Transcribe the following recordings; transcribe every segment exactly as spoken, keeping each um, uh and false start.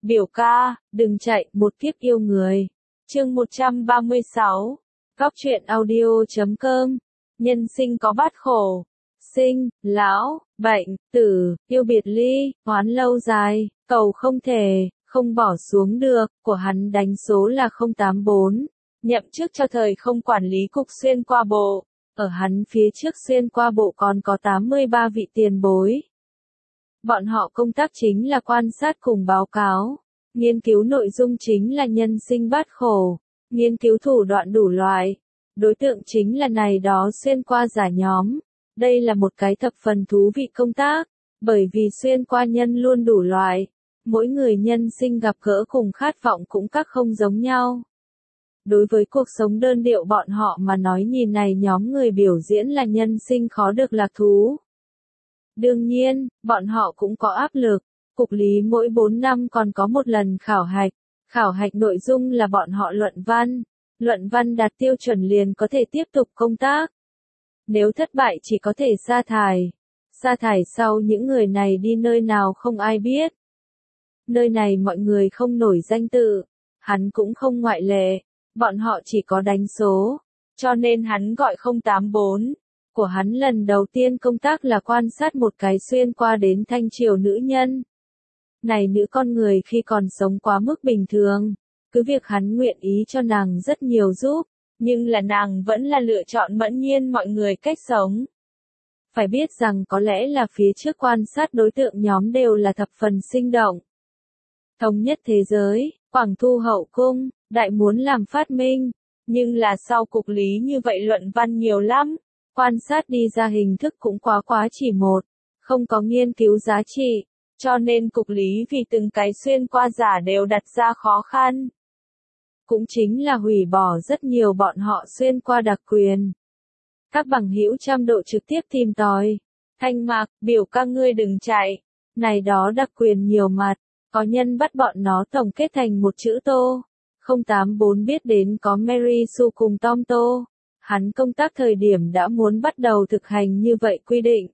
biểu ca, đừng chạy, một kiếp yêu người. Chương một trăm ba mươi sáu. Góc truyện audio chấm com. Nhân sinh có bát khổ. Sinh, lão, bệnh, tử, yêu biệt ly, oán lâu dài, cầu không thể, không bỏ xuống được, của hắn đánh số là không tám bốn. Nhậm chức cho thời không quản lý cục xuyên qua bộ. Ở hắn phía trước xuyên qua bộ còn có tám mươi ba vị tiền bối. Bọn họ công tác chính là quan sát cùng báo cáo. Nghiên cứu nội dung chính là nhân sinh bát khổ. Nghiên cứu thủ đoạn đủ loại. Đối tượng chính là này đó xuyên qua giả nhóm. Đây là một cái thập phần thú vị công tác. Bởi vì xuyên qua nhân luôn đủ loại. Mỗi người nhân sinh gặp gỡ cùng khát vọng cũng các không giống nhau. Đối với cuộc sống đơn điệu bọn họ mà nói nhìn này nhóm người biểu diễn là nhân sinh khó được lạc thú. Đương nhiên, bọn họ cũng có áp lực. Cục lý mỗi bốn năm còn có một lần khảo hạch. Khảo hạch nội dung là bọn họ luận văn. Luận văn đạt tiêu chuẩn liền có thể tiếp tục công tác. Nếu thất bại chỉ có thể sa thải. Sa thải sau những người này đi nơi nào không ai biết. Nơi này mọi người không nổi danh tự. Hắn cũng không ngoại lệ. Bọn họ chỉ có đánh số. Cho nên hắn gọi không tám bốn. Của hắn lần đầu tiên công tác là quan sát một cái xuyên qua đến Thanh Triều nữ nhân. Này nữ con người khi còn sống quá mức bình thường. Cứ việc hắn nguyện ý cho nàng rất nhiều giúp. Nhưng là nàng vẫn là lựa chọn mẫn nhiên mọi người cách sống. Phải biết rằng có lẽ là phía trước quan sát đối tượng nhóm đều là thập phần sinh động. Thống nhất thế giới, Quảng Thu hậu cung, đại muốn làm phát minh. Nhưng là sau cục lý như vậy luận văn nhiều lắm. Quan sát đi ra hình thức cũng quá quá chỉ một. Không có nghiên cứu giá trị. Cho nên cục lý vì từng cái xuyên qua giả đều đặt ra khó khăn. Cũng chính là hủy bỏ rất nhiều bọn họ xuyên qua đặc quyền. Các bằng hữu trăm độ trực tiếp tìm tòi. Thanh Mạc, biểu ca ngươi đừng chạy. Này đó đặc quyền nhiều mặt. Có nhân bắt bọn nó tổng kết thành một chữ tô. không tám bốn biết đến có Mary Sue cùng Tom Tô. Hắn công tác thời điểm đã muốn bắt đầu thực hành như vậy quy định.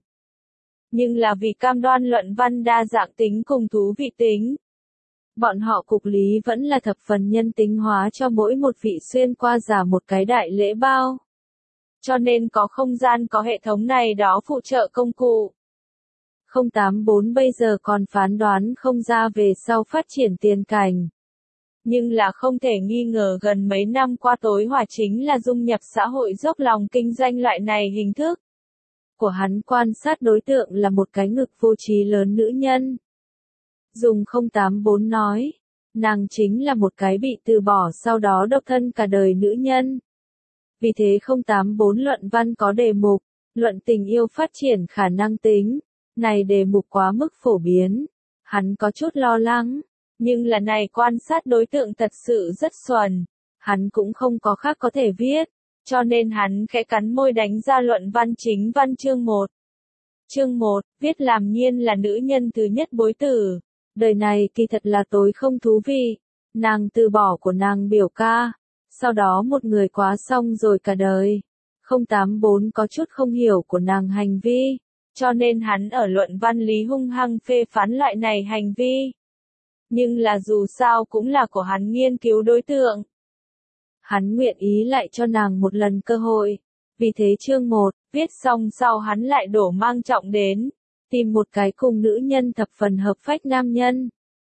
Nhưng là vì cam đoan luận văn đa dạng tính cùng thú vị tính. Bọn họ cục lý vẫn là thập phần nhân tính hóa cho mỗi một vị xuyên qua giả một cái đại lễ bao. Cho nên có không gian có hệ thống này đó phụ trợ công cụ. không tám bốn bây giờ còn phán đoán không ra về sau phát triển tiền cảnh. Nhưng là không thể nghi ngờ gần mấy năm qua tối hỏa chính là dung nhập xã hội dốc lòng kinh doanh loại này hình thức. Của hắn quan sát đối tượng là một cái ngực vô trí lớn nữ nhân. Dùng không tám bốn nói, nàng chính là một cái bị từ bỏ sau đó độc thân cả đời nữ nhân. Vì thế không tám bốn luận văn có đề mục, luận tình yêu phát triển khả năng tính. Này đề mục quá mức phổ biến. Hắn có chút lo lắng. Nhưng là này quan sát đối tượng thật sự rất xuẩn. Hắn cũng không có khác có thể viết. Cho nên hắn khẽ cắn môi đánh ra luận văn chính văn chương một. Chương một, viết làm nhiên là nữ nhân thứ nhất bối tử. Đời này kỳ thật là tối không thú vị. Nàng từ bỏ của nàng biểu ca. Sau đó một người quá xong rồi cả đời. không tám bốn có chút không hiểu của nàng hành vi. Cho nên hắn ở luận văn lý hung hăng phê phán loại này hành vi. Nhưng là dù sao cũng là của hắn nghiên cứu đối tượng. Hắn nguyện ý lại cho nàng một lần cơ hội. Vì thế chương một, viết xong sau hắn lại đổ mang trọng đến. Tìm một cái cùng nữ nhân thập phần hợp phách nam nhân.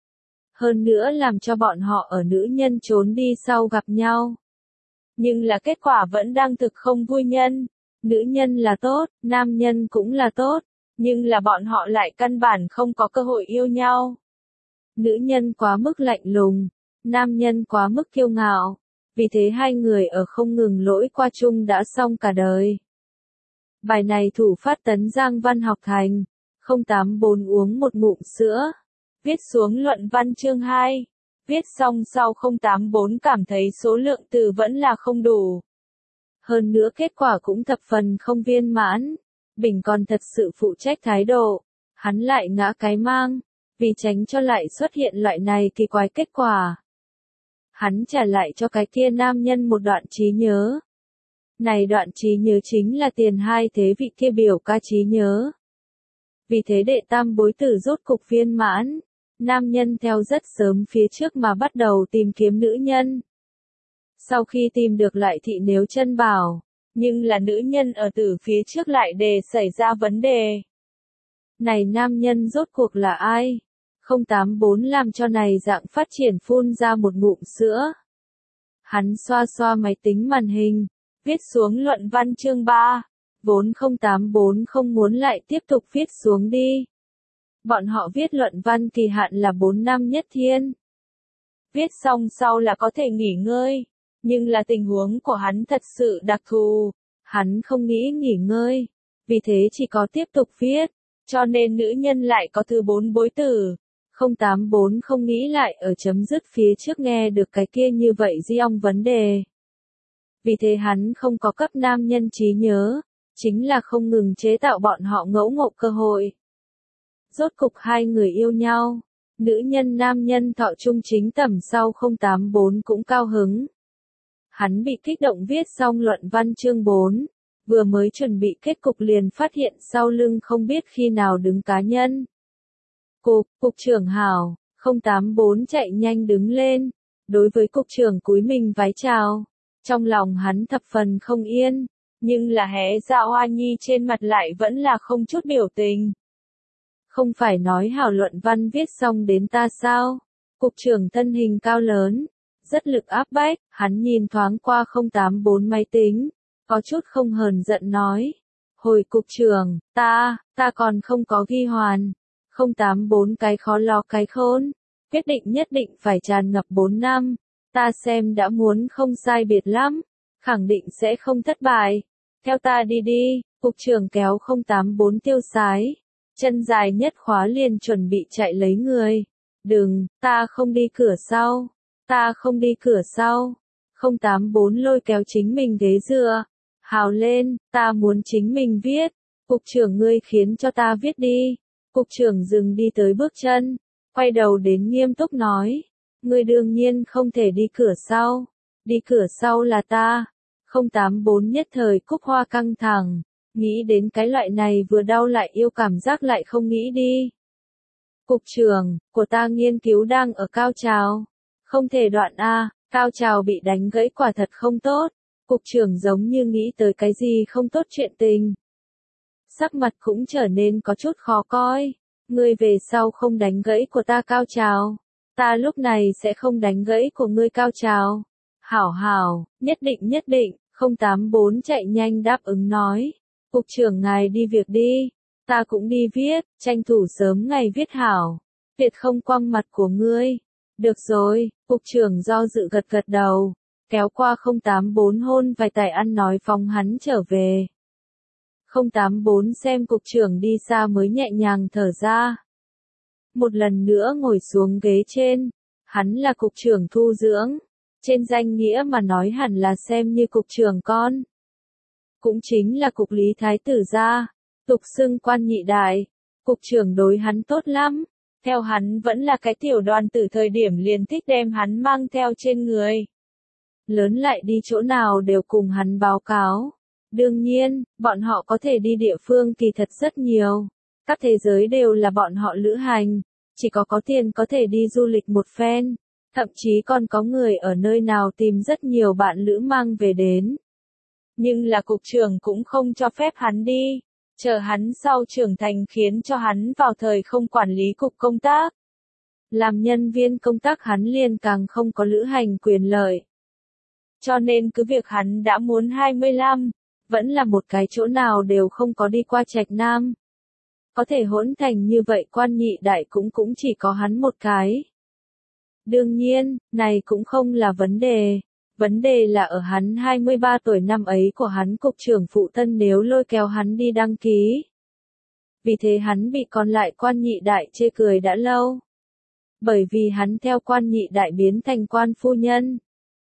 Hơn nữa làm cho bọn họ ở nữ nhân trốn đi sau gặp nhau. Nhưng là kết quả vẫn đang thực không vui nhân. Nữ nhân là tốt, nam nhân cũng là tốt. Nhưng là bọn họ lại căn bản không có cơ hội yêu nhau. Nữ nhân quá mức lạnh lùng. Nam nhân quá mức kiêu ngạo. Vì thế hai người ở không ngừng lỗi qua chung đã xong cả đời. Bài này thủ phát Tấn Giang Văn học thành. không tám bốn uống một ngụm sữa. Viết xuống luận văn chương hai. Viết xong sau không tám bốn cảm thấy số lượng từ vẫn là không đủ. Hơn nữa kết quả cũng thập phần không viên mãn. Bình còn thật sự phụ trách thái độ. Hắn lại ngã cái mang. Vì tránh cho lại xuất hiện loại này kỳ quái kết quả. Hắn trả lại cho cái kia nam nhân một đoạn trí nhớ. Này đoạn trí nhớ chính là tiền hai thế vị kia biểu ca trí nhớ. Vì thế đệ tam bối tử rốt cục viên mãn. Nam nhân theo rất sớm phía trước mà bắt đầu tìm kiếm nữ nhân. Sau khi tìm được lại thị nếu chân bảo, nhưng là nữ nhân ở từ phía trước lại đề xảy ra vấn đề. Này nam nhân rốt cuộc là ai? không tám bốn làm cho này dạng phát triển phun ra một ngụm sữa. Hắn xoa xoa máy tính màn hình, viết xuống luận văn chương ba, vốn không tám bốn không muốn lại tiếp tục viết xuống đi. Bọn họ viết luận văn kỳ hạn là bốn năm nhất thiên. Viết xong sau là có thể nghỉ ngơi, nhưng là tình huống của hắn thật sự đặc thù, hắn không nghĩ nghỉ ngơi, vì thế chỉ có tiếp tục viết, cho nên nữ nhân lại có thứ bốn bối tử. không tám bốn không nghĩ lại ở chấm dứt phía trước nghe được cái kia như vậy di ong vấn đề. Vì thế hắn không có cấp nam nhân trí nhớ, chính là không ngừng chế tạo bọn họ ngẫu ngộ cơ hội. Rốt cục hai người yêu nhau, nữ nhân nam nhân thọ trung chính tầm sau không tám bốn cũng cao hứng. Hắn bị kích động viết xong luận văn chương bốn, vừa mới chuẩn bị kết cục liền phát hiện sau lưng không biết khi nào đứng cá nhân. Cục, cục trưởng hảo, không tám bốn chạy nhanh đứng lên, đối với cục trưởng cúi mình vái chào. Trong lòng hắn thập phần không yên, nhưng là hé ra Hoa Nhi trên mặt lại vẫn là không chút biểu tình. Không phải nói hảo luận văn viết xong đến ta sao? Cục trưởng thân hình cao lớn, rất lực áp bách, hắn nhìn thoáng qua không tám bốn máy tính, có chút không hờn giận nói. Hồi cục trưởng, ta, ta còn không có ghi hoàn. không tám bốn cái khó lo cái khôn, quyết định nhất định phải tràn ngập bốn năm, ta xem đã muốn không sai biệt lắm, khẳng định sẽ không thất bại. Theo ta đi đi, cục trưởng kéo không tám bốn tiêu sái, chân dài nhất khóa liền chuẩn bị chạy lấy người. Đừng, ta không đi cửa sau, ta không đi cửa sau. không tám bốn lôi kéo chính mình ghế dựa, hào lên, ta muốn chính mình viết, cục trưởng ngươi khiến cho ta viết đi. Cục trưởng dừng đi tới bước chân, quay đầu đến nghiêm túc nói, ngươi đương nhiên không thể đi cửa sau, đi cửa sau là ta. không tám bốn nhất thời cúc hoa căng thẳng, nghĩ đến cái loại này vừa đau lại yêu cảm giác lại không nghĩ đi. Cục trưởng, của ta nghiên cứu đang ở cao trào, không thể đoạn a, cao trào bị đánh gãy quả thật không tốt. Cục trưởng giống như nghĩ tới cái gì không tốt chuyện tình. Sắc mặt cũng trở nên có chút khó coi, ngươi về sau không đánh gãy của ta cao trào, ta lúc này sẽ không đánh gãy của ngươi cao trào. Hảo hảo, nhất định nhất định, không tám bốn chạy nhanh đáp ứng nói, cục trưởng ngài đi việc đi, ta cũng đi viết, tranh thủ sớm ngày viết hảo, tuyệt không quăng mặt của ngươi. Được rồi, cục trưởng do dự gật gật đầu, kéo qua không tám bốn hôn vài tài ăn nói phóng hắn trở về. không tám bốn xem cục trưởng đi xa mới nhẹ nhàng thở ra. Một lần nữa ngồi xuống ghế trên, hắn là cục trưởng thu dưỡng, trên danh nghĩa mà nói hẳn là xem như cục trưởng con. Cũng chính là cục lý thái tử gia, tục xưng quan nhị đại, cục trưởng đối hắn tốt lắm, theo hắn vẫn là cái tiểu đoàn tử thời điểm liền thích đem hắn mang theo trên người. Lớn lại đi chỗ nào đều cùng hắn báo cáo. Đương nhiên, bọn họ có thể đi địa phương kỳ thật rất nhiều. Các thế giới đều là bọn họ lữ hành, chỉ có có tiền có thể đi du lịch một phen. Thậm chí còn có người ở nơi nào tìm rất nhiều bạn lữ mang về đến. Nhưng là cục trưởng cũng không cho phép hắn đi, chờ hắn sau trưởng thành khiến cho hắn vào thời không quản lý cục công tác. Làm nhân viên công tác hắn liền càng không có lữ hành quyền lợi. Cho nên cứ việc hắn đã muốn hai mươi lăm, vẫn là một cái chỗ nào đều không có đi qua Trạch Nam. Có thể hỗn thành như vậy quan nhị đại cũng cũng chỉ có hắn một cái. Đương nhiên, này cũng không là vấn đề. Vấn đề là ở hắn hai mươi ba tuổi năm ấy của hắn cục trưởng phụ thân nếu lôi kéo hắn đi đăng ký. Vì thế hắn bị còn lại quan nhị đại chê cười đã lâu. Bởi vì hắn theo quan nhị đại biến thành quan phu nhân.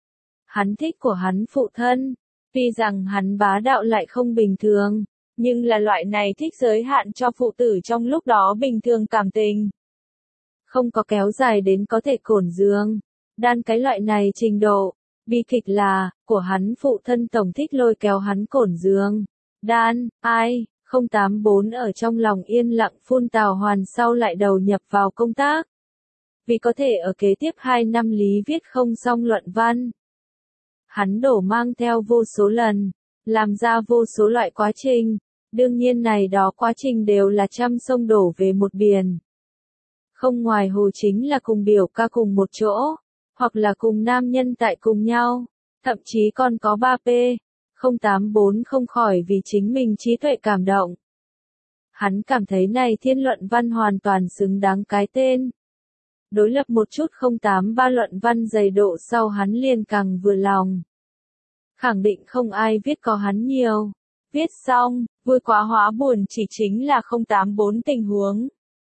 Hắn thích của hắn phụ thân, tuy rằng hắn bá đạo lại không bình thường, nhưng là loại này thích giới hạn cho phụ tử trong lúc đó bình thường cảm tình. Không có kéo dài đến có thể cổn giường, đan cái loại này trình độ, bi kịch là, của hắn phụ thân tổng thích lôi kéo hắn cổn giường. Đan, ai, không tám bốn ở trong lòng yên lặng phun tào hoàn sau lại đầu nhập vào công tác. vì có thể ở kế tiếp hai năm lý viết không xong luận văn. Hắn đổ mang theo vô số lần, làm ra vô số loại quá trình, đương nhiên này đó quá trình đều là trăm sông đổ về một biển. Không ngoài hồ chính là cùng biểu ca cùng một chỗ, hoặc là cùng nam nhân tại cùng nhau, thậm chí còn có ba P, không tám bốn không khỏi vì chính mình trí tuệ cảm động. Hắn cảm thấy này thiên luận văn hoàn toàn xứng đáng cái tên. Đối lập một chút không tám ba luận văn dày độ sau hắn liền càng vừa lòng. Khẳng định không ai viết có hắn nhiều. Viết xong, vui quá hóa buồn chỉ chính là không tám bốn tình huống.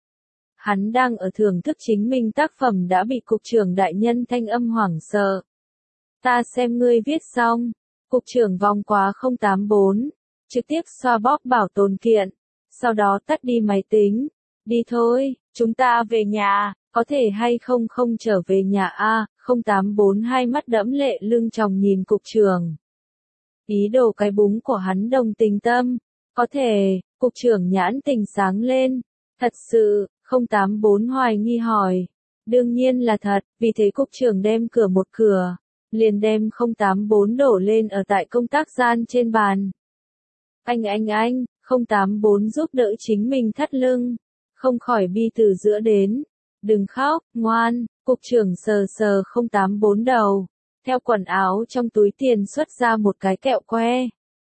Hắn đang ở thưởng thức chính mình tác phẩm đã bị cục trưởng đại nhân thanh âm hoảng sợ. Ta xem ngươi viết xong. Cục trưởng vòng quá không tám bốn, trực tiếp xoa bóp bảo tồn kiện, sau đó tắt đi máy tính. Đi thôi, chúng ta về nhà, có thể hay không không trở về nhà a? Không tám bốn hai mắt đẫm lệ lưng tròng nhìn cục trưởng. Ý đồ cái búng của hắn đồng tình tâm, có thể, cục trưởng nhãn tình sáng lên. Thật sự, không tám bốn hoài nghi hỏi. Đương nhiên là thật, vì thế cục trưởng đem cửa một cửa, liền đem không tám bốn đổ lên ở tại công tác gian trên bàn. Anh anh anh, không tám bốn giúp đỡ chính mình thắt lưng, không khỏi bi từ giữa đến. Đừng khóc, ngoan, cục trưởng sờ sờ không tám bốn đầu, theo quần áo trong túi tiền xuất ra một cái kẹo que.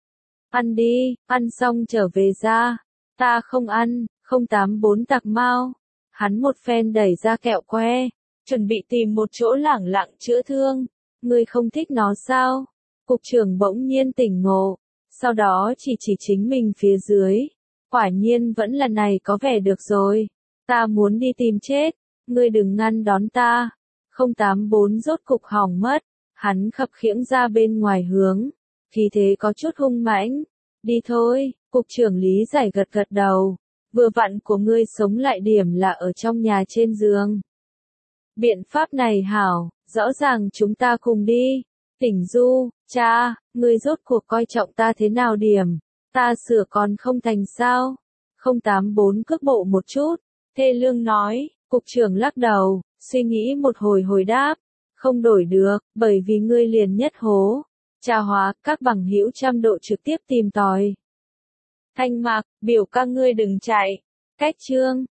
Ăn đi, ăn xong trở về ra. Ta không ăn, không tám bốn tặc mau. Hắn một phen đẩy ra kẹo que, chuẩn bị tìm một chỗ lẳng lặng chữa thương. Ngươi không thích nó sao? Cục trưởng bỗng nhiên tỉnh ngộ, sau đó chỉ chỉ chính mình phía dưới. Quả nhiên vẫn là này có vẻ được rồi. Ta muốn đi tìm chết, ngươi đừng ngăn đón ta. không tám bốn rốt cục hỏng mất, hắn khập khiễng ra bên ngoài hướng, khí thế có chút hung mãnh. Đi thôi, cục trưởng lý giải gật gật đầu. Vừa vặn của ngươi sống lại điểm là ở trong nhà trên giường. Biện pháp này hảo, rõ ràng chúng ta cùng đi. Tỉnh Du, cha, ngươi rốt cuộc coi trọng ta thế nào điểm, ta sửa còn không thành sao? không tám bốn cước bộ một chút, thê lương nói, cục trưởng lắc đầu, suy nghĩ một hồi hồi đáp, không đổi được, bởi vì ngươi liền nhất hố. Trà hóa, các bằng hữu trăm độ trực tiếp tìm tòi. Thanh Mạc, biểu ca ngươi đừng chạy. Cách chương